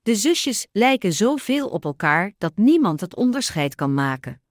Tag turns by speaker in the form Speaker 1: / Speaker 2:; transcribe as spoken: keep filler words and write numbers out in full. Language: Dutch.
Speaker 1: De zusjes lijken zoveel op elkaar dat niemand het onderscheid kan maken.